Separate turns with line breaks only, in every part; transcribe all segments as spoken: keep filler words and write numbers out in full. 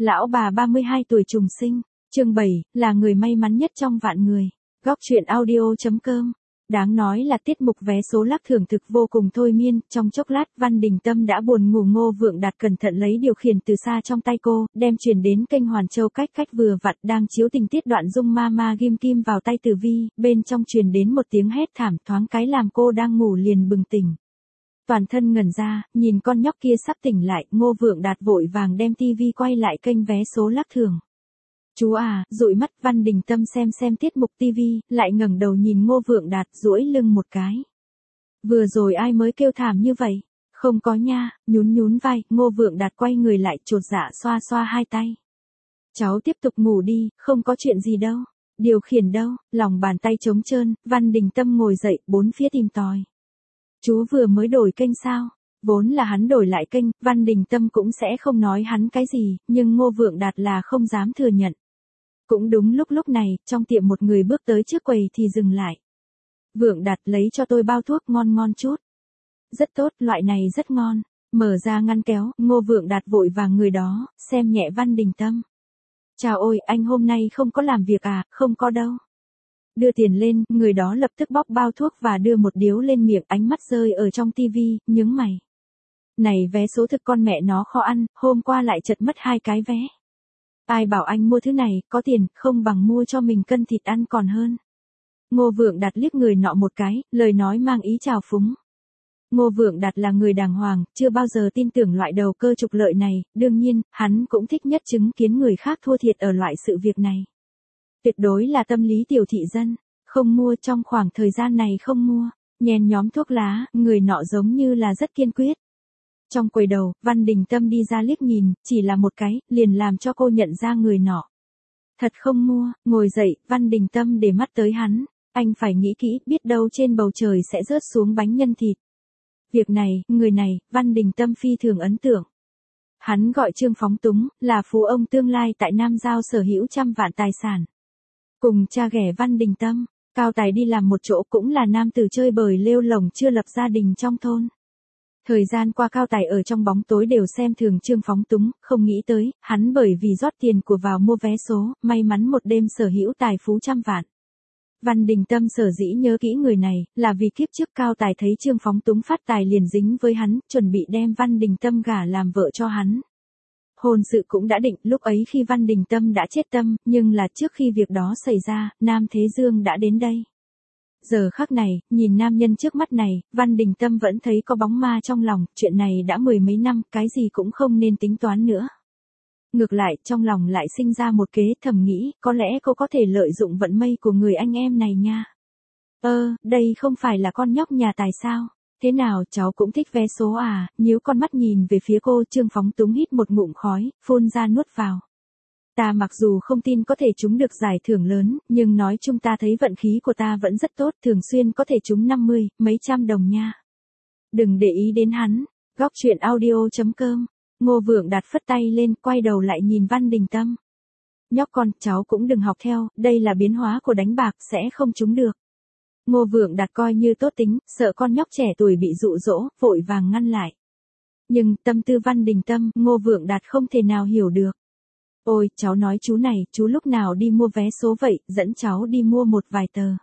Lão bà ba mươi hai tuổi trùng sinh, chương bảy, là người may mắn nhất trong vạn người. Góc truyện audio chấm com. Đáng nói là tiết mục vé số lắc thưởng thực vô cùng thôi miên, trong chốc lát Văn Đình Tâm đã buồn ngủ. Ngô Vượng Đạt cẩn thận lấy điều khiển từ xa trong tay cô, đem truyền đến kênh Hoàn Châu cách cách vừa vặn đang chiếu tình tiết đoạn Dung Ma Ma ghim kim vào tay Tử Vi, bên trong truyền đến một tiếng hét thảm, thoáng cái làm cô đang ngủ liền bừng tỉnh. Toàn thân ngẩn ra, nhìn con nhóc kia sắp tỉnh lại, Ngô Vượng Đạt vội vàng đem tivi quay lại kênh vé số lắc thưởng. Chú à, dụi mắt. Văn Đình Tâm xem xem tiết mục tivi, lại ngẩng đầu nhìn Ngô Vượng Đạt, duỗi lưng một cái. Vừa rồi ai mới kêu thảm như vậy? Không có nha. Nhún nhún vai, Ngô Vượng Đạt quay người lại, chột dạ xoa xoa hai tay. Cháu tiếp tục ngủ đi, không có chuyện gì đâu. Điều khiển đâu? Lòng bàn tay trống trơn, Văn Đình Tâm ngồi dậy, bốn phía tìm tòi. Chú vừa mới đổi kênh sao? Vốn là hắn đổi lại kênh, Văn Đình Tâm cũng sẽ không nói hắn cái gì, nhưng Ngô Vượng Đạt là không dám thừa nhận. Cũng đúng lúc lúc này, trong tiệm một người bước tới trước quầy thì dừng lại. Vượng Đạt, lấy cho tôi bao thuốc ngon ngon chút. Rất tốt, loại này rất ngon. Mở ra ngăn kéo, Ngô Vượng Đạt vội vàng người đó, xem nhẹ Văn Đình Tâm. Chào ôi, anh hôm nay không có làm việc à? Không có đâu. Đưa tiền lên, người đó lập tức bóc bao thuốc và đưa một điếu lên miệng, ánh mắt rơi ở trong tivi, nhướng mày. Này vé số thực con mẹ nó khó ăn, hôm qua lại chật mất hai cái vé. Ai bảo anh mua thứ này, có tiền, không bằng mua cho mình cân thịt ăn còn hơn. Ngô Vượng Đạt liếc người nọ một cái, lời nói mang ý trào phúng. Ngô Vượng Đạt là người đàng hoàng, chưa bao giờ tin tưởng loại đầu cơ trục lợi này, đương nhiên, hắn cũng thích nhất chứng kiến người khác thua thiệt ở loại sự việc này. Tuyệt đối là tâm lý tiểu thị dân, không mua trong khoảng thời gian này không mua, nhen nhóm thuốc lá, người nọ giống như là rất kiên quyết. Trong quầy đầu, Văn Đình Tâm đi ra liếc nhìn, chỉ là một cái, liền làm cho cô nhận ra người nọ. Thật không mua, ngồi dậy, Văn Đình Tâm để mắt tới hắn, anh phải nghĩ kỹ, biết đâu trên bầu trời sẽ rớt xuống bánh nhân thịt. Việc này, người này, Văn Đình Tâm phi thường ấn tượng. Hắn gọi Trương Phóng Túng, là phú ông tương lai tại Nam Giao sở hữu trăm vạn tài sản. Cùng cha ghẻ Văn Đình Tâm, Cao Tài đi làm một chỗ cũng là nam tử chơi bời lêu lổng chưa lập gia đình trong thôn. Thời gian qua Cao Tài ở trong bóng tối đều xem thường Trương Phóng Túng, không nghĩ tới, hắn bởi vì rót tiền của vào mua vé số, may mắn một đêm sở hữu tài phú trăm vạn. Văn Đình Tâm sở dĩ nhớ kỹ người này, là vì kiếp trước Cao Tài thấy Trương Phóng Túng phát tài liền dính với hắn, chuẩn bị đem Văn Đình Tâm gả làm vợ cho hắn. Hôn sự cũng đã định, lúc ấy khi Văn Đình Tâm đã chết tâm, nhưng là trước khi việc đó xảy ra, Nam Thế Dương đã đến đây. Giờ khắc này, nhìn nam nhân trước mắt này, Văn Đình Tâm vẫn thấy có bóng ma trong lòng, chuyện này đã mười mấy năm, cái gì cũng không nên tính toán nữa. Ngược lại, trong lòng lại sinh ra một kế, thầm nghĩ, có lẽ cô có thể lợi dụng vận may của người anh em này nha. Ơ, đây không phải là con nhóc nhà tài sao? Thế nào, cháu cũng thích vé số à? Nhíu con mắt nhìn về phía cô, Trương Phóng Túng hít một ngụm khói, phun ra nuốt vào. Ta mặc dù không tin có thể trúng được giải thưởng lớn, nhưng nói chung ta thấy vận khí của ta vẫn rất tốt, thường xuyên có thể trúng năm mươi, mấy trăm đồng nha. Đừng để ý đến hắn. Góc truyện audio chấm com. Ngô Vượng Đạt phất tay lên, quay đầu lại nhìn Văn Đình Tâm. Nhóc con, cháu cũng đừng học theo, đây là biến hóa của đánh bạc, sẽ không trúng được. Ngô Vượng Đạt coi như tốt tính, sợ con nhóc trẻ tuổi bị dụ dỗ, vội vàng ngăn lại. Nhưng, tâm tư Văn Đình Tâm, Ngô Vượng Đạt không thể nào hiểu được. Ôi, cháu nói chú này, chú lúc nào đi mua vé số vậy, dẫn cháu đi mua một vài tờ.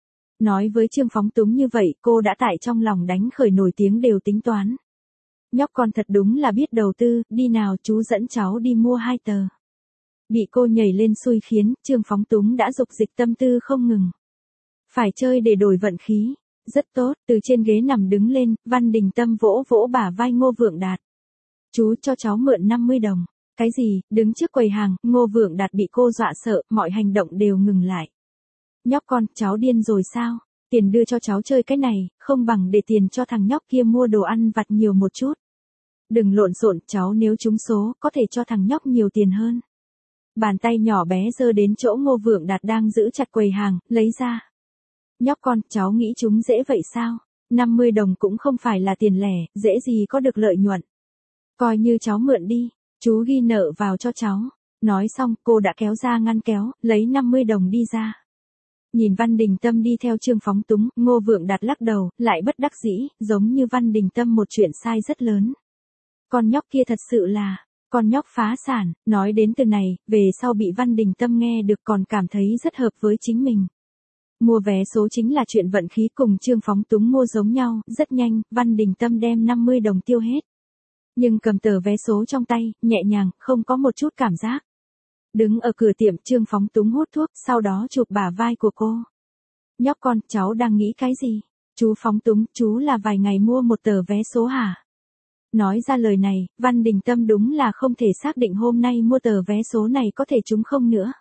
Nói với Trương Phóng Túng như vậy, cô đã tại trong lòng đánh khởi nổi tiếng đều tính toán. Nhóc con thật đúng là biết đầu tư, đi nào chú dẫn cháu đi mua hai tờ. Bị cô nhảy lên xui khiến, Trương Phóng Túng đã dục dịch tâm tư không ngừng. Phải chơi để đổi vận khí. Rất tốt, từ trên ghế nằm đứng lên, Văn Đình Tâm vỗ vỗ bả vai Ngô Vượng Đạt. Chú cho cháu mượn năm mươi đồng. Cái gì? Đứng trước quầy hàng, Ngô Vượng Đạt bị cô dọa sợ, mọi hành động đều ngừng lại. Nhóc con, cháu điên rồi sao? Tiền đưa cho cháu chơi cái này, không bằng để tiền cho thằng nhóc kia mua đồ ăn vặt nhiều một chút. Đừng lộn xộn, cháu nếu trúng số, có thể cho thằng nhóc nhiều tiền hơn. Bàn tay nhỏ bé giơ đến chỗ Ngô Vượng Đạt đang giữ chặt quầy hàng, lấy ra. Nhóc con, cháu nghĩ chúng dễ vậy sao? năm mươi đồng cũng không phải là tiền lẻ, dễ gì có được lợi nhuận. Coi như cháu mượn đi, chú ghi nợ vào cho cháu. Nói xong, cô đã kéo ra ngăn kéo, lấy năm mươi đồng đi ra. Nhìn Văn Đình Tâm đi theo Trương Phóng Túng, Ngô Vượng Đạt lắc đầu, lại bất đắc dĩ, giống như Văn Đình Tâm một chuyện sai rất lớn. Con nhóc kia thật sự là, Con nhóc phá sản, nói đến từ này, về sau bị Văn Đình Tâm nghe được còn cảm thấy rất hợp với chính mình. Mua vé số chính là chuyện vận khí, cùng Trương Phóng Túng mua giống nhau, rất nhanh, Văn Đình Tâm đem năm mươi đồng tiêu hết. Nhưng cầm tờ vé số trong tay, nhẹ nhàng, không có một chút cảm giác. Đứng ở cửa tiệm, Trương Phóng Túng hút thuốc, sau đó chụp bả vai của cô. Nhóc con, cháu đang nghĩ cái gì? Chú Phóng Túng, chú là vài ngày mua một tờ vé số hả? Nói ra lời này, Văn Đình Tâm đúng là không thể xác định hôm nay mua tờ vé số này có thể trúng không nữa.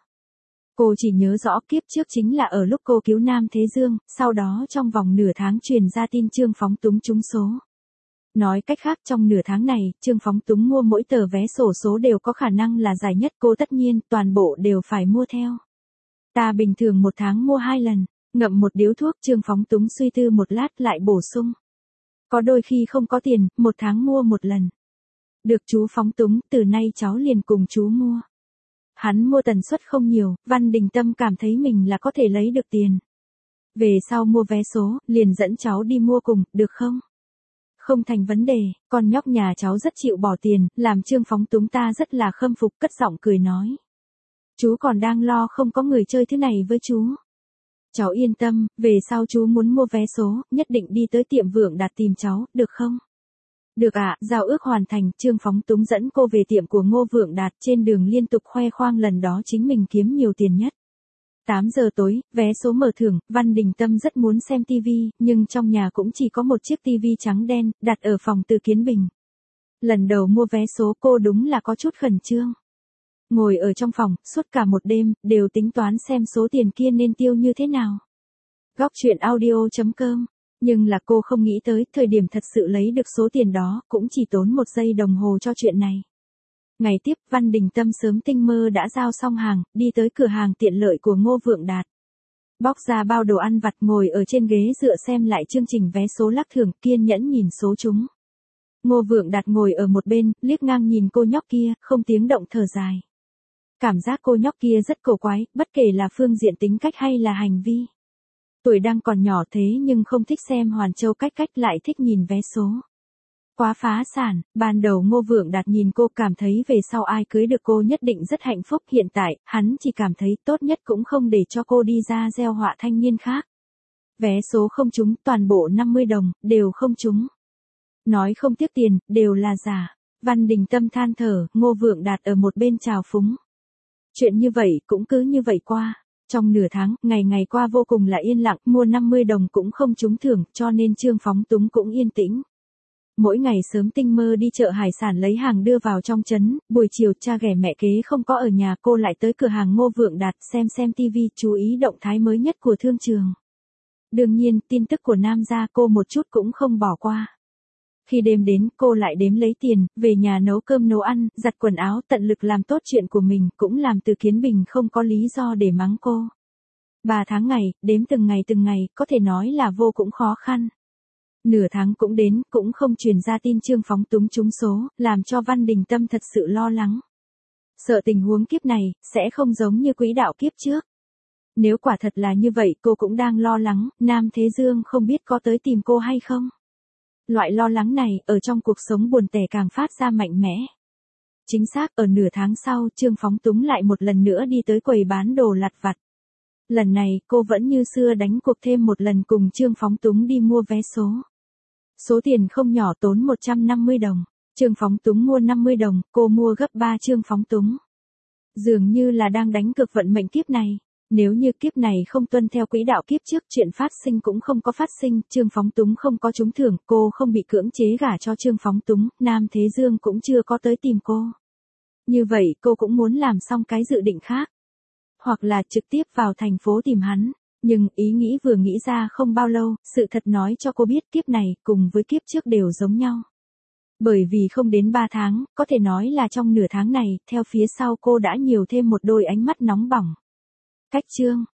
Cô chỉ nhớ rõ kiếp trước chính là ở lúc cô cứu Nam Thế Dương, sau đó trong vòng nửa tháng truyền ra tin Trương Phóng Túng trúng số. Nói cách khác, trong nửa tháng này, Trương Phóng Túng mua mỗi tờ vé sổ số đều có khả năng là giải nhất, cô tất nhiên, toàn bộ đều phải mua theo. Ta bình thường một tháng mua hai lần, ngậm một điếu thuốc, Trương Phóng Túng suy tư một lát lại bổ sung. Có đôi khi không có tiền, một tháng mua một lần. Được chú Phóng Túng, từ nay cháu liền cùng chú mua. Hắn mua tần suất không nhiều, Văn Đình Tâm cảm thấy mình là có thể lấy được tiền. Về sau mua vé số, liền dẫn cháu đi mua cùng, được không? Không thành vấn đề, con nhóc nhà cháu rất chịu bỏ tiền, làm Trương Phóng Túng ta rất là khâm phục, cất giọng cười nói. Chú còn đang lo không có người chơi thế này với chú. Cháu yên tâm, về sau chú muốn mua vé số, nhất định đi tới tiệm Vượng Đạt tìm cháu, được không? Được ạ, à, giao ước hoàn thành, Trương Phóng Túng dẫn cô về tiệm của Ngô Vượng Đạt, trên đường liên tục khoe khoang lần đó chính mình kiếm nhiều tiền nhất. tám giờ tối, vé số mở thưởng, Văn Đình Tâm rất muốn xem tivi, nhưng trong nhà cũng chỉ có một chiếc tivi trắng đen, đặt ở phòng Từ Kiến Bình. Lần đầu mua vé số cô đúng là có chút khẩn trương. Ngồi ở trong phòng, suốt cả một đêm, đều tính toán xem số tiền kia nên tiêu như thế nào. Góc truyện audio chấm com. Nhưng là cô không nghĩ tới, thời điểm thật sự lấy được số tiền đó, cũng chỉ tốn một giây đồng hồ cho chuyện này. Ngày tiếp, Văn Đình Tâm sớm tinh mơ đã giao xong hàng, đi tới cửa hàng tiện lợi của Ngô Vượng Đạt. Bóc ra bao đồ ăn vặt, ngồi ở trên ghế dựa xem lại chương trình vé số lắc thưởng, kiên nhẫn nhìn số trúng. Ngô Vượng Đạt ngồi ở một bên, liếc ngang nhìn cô nhóc kia, không tiếng động thở dài. Cảm giác cô nhóc kia rất cổ quái, bất kể là phương diện tính cách hay là hành vi. Tuổi đang còn nhỏ thế nhưng không thích xem Hoàn Châu Cách Cách, lại thích nhìn vé số. Quá phá sản, ban đầu Ngô Vượng Đạt nhìn cô cảm thấy về sau ai cưới được cô nhất định rất hạnh phúc, hiện tại, hắn chỉ cảm thấy tốt nhất cũng không để cho cô đi ra gieo họa thanh niên khác. Vé số không trúng, toàn bộ năm mươi đồng, đều không trúng. Nói không tiếc tiền, đều là giả. Văn Đình Tâm than thở, Ngô Vượng Đạt ở một bên trào phúng. Chuyện như vậy cũng cứ như vậy qua. Trong nửa tháng, ngày ngày qua vô cùng là yên lặng, mua năm mươi đồng cũng không trúng thưởng, cho nên Trương Phóng Túng cũng yên tĩnh. Mỗi ngày sớm tinh mơ đi chợ hải sản lấy hàng đưa vào trong trấn, buổi chiều cha ghẻ mẹ kế không có ở nhà, cô lại tới cửa hàng Ngô Vượng Đạt xem xem tivi, chú ý động thái mới nhất của thương trường. Đương nhiên, tin tức của Nam gia cô một chút cũng không bỏ qua. Khi đêm đến, cô lại đếm lấy tiền, về nhà nấu cơm nấu ăn, giặt quần áo, tận lực làm tốt chuyện của mình, cũng làm Từ Kiến Bình không có lý do để mắng cô. Ba tháng ngày, đếm từng ngày từng ngày, có thể nói là vô cũng khó khăn. Nửa tháng cũng đến, cũng không truyền ra tin Trương Phóng Túng trúng số, làm cho Văn Đình Tâm thật sự lo lắng. Sợ tình huống kiếp này, sẽ không giống như quỹ đạo kiếp trước. Nếu quả thật là như vậy, cô cũng đang lo lắng, Nam Thế Dương không biết có tới tìm cô hay không. Loại lo lắng này, ở trong cuộc sống buồn tẻ càng phát ra mạnh mẽ. Chính xác, ở nửa tháng sau, Trương Phóng Túng lại một lần nữa đi tới quầy bán đồ lặt vặt. Lần này, cô vẫn như xưa đánh cuộc thêm một lần cùng Trương Phóng Túng đi mua vé số. Số tiền không nhỏ, tốn một trăm năm mươi đồng. Trương Phóng Túng mua năm mươi đồng, cô mua gấp ba Trương Phóng Túng. Dường như là đang đánh cược vận mệnh kiếp này. Nếu như kiếp này không tuân theo quỹ đạo kiếp trước, chuyện phát sinh cũng không có phát sinh, Trương Phóng Túng không có trúng thưởng, cô không bị cưỡng chế gả cho Trương Phóng Túng, Nam Thế Dương cũng chưa có tới tìm cô. Như vậy, cô cũng muốn làm xong cái dự định khác. Hoặc là trực tiếp vào thành phố tìm hắn. Nhưng ý nghĩ vừa nghĩ ra không bao lâu, sự thật nói cho cô biết kiếp này cùng với kiếp trước đều giống nhau. Bởi vì không đến ba tháng, có thể nói là trong nửa tháng này, theo phía sau cô đã nhiều thêm một đôi ánh mắt nóng bỏng. Cách chương